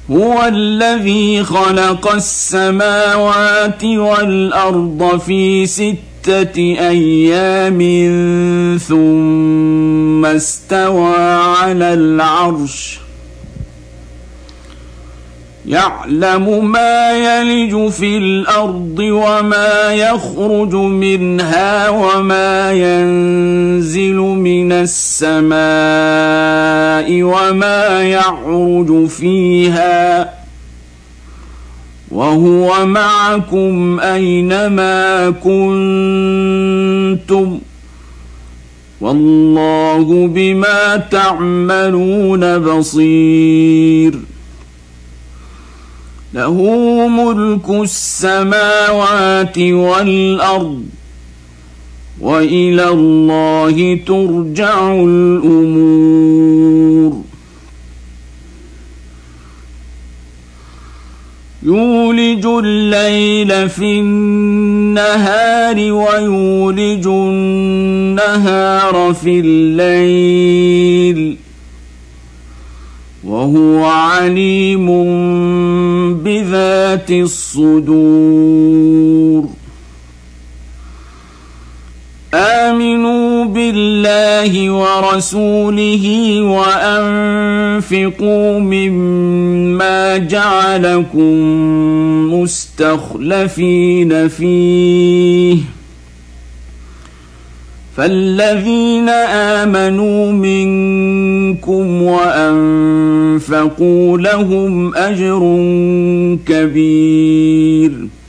هو الذي خلق السماوات والأرض في 6 أيام ثم استوى على العرش يعلم ما يلج في الأرض وما يخرج منها وما ينزل من السماء وما يعرج فيها وهو معكم أينما كنتم والله بما تعملون بصير له ملك السماوات والأرض وإلى الله ترجع الأمور يولج الليل في النهار ويولج النهار في الليل وهو عليم بذات الصدور آمنوا بالله ورسوله وأنفقوا مما جعلكم مستخلفين فيه فالذين آمنوا منكم وأنفقوا لهم أجر كبير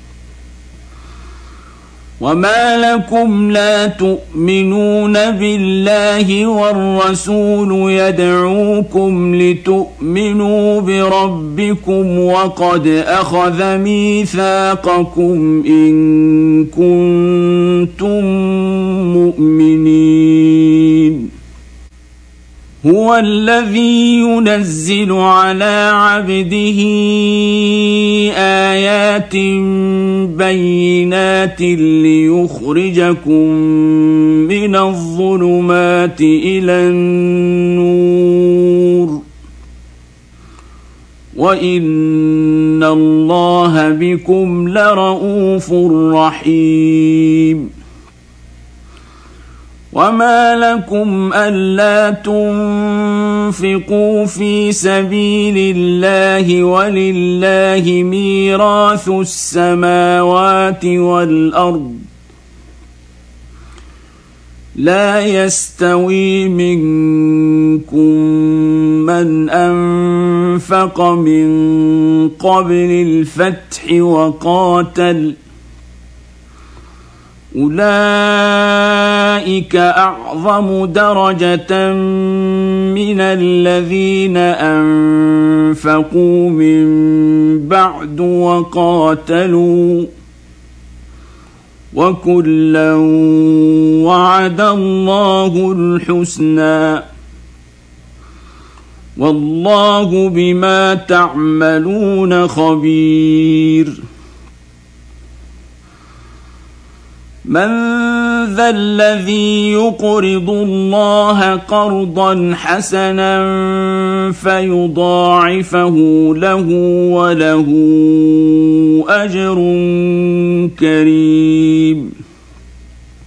وما لكم لا تؤمنون بالله والرسول يدعوكم لتؤمنوا بربكم وقد أخذ ميثاقكم إن كنتم مؤمنين هو الذي ينزل على عبده آيات بينات ليخرجكم من الظلمات إلى النور وإن الله بكم لرءوف رحيم وما لكم ألا تنفقوا في سبيل الله ولله ميراث السماوات والأرض لا يستوي منكم من أنفق من قبل الفتح وقاتل أولئك أعظم درجة من الذين أنفقوا من بعد وقاتلوا وكلا وعد الله الحسنى والله بما تعملون خبير من ذا الذي يقرض الله قرضا حسنا فيضاعفه له وله أجر كريم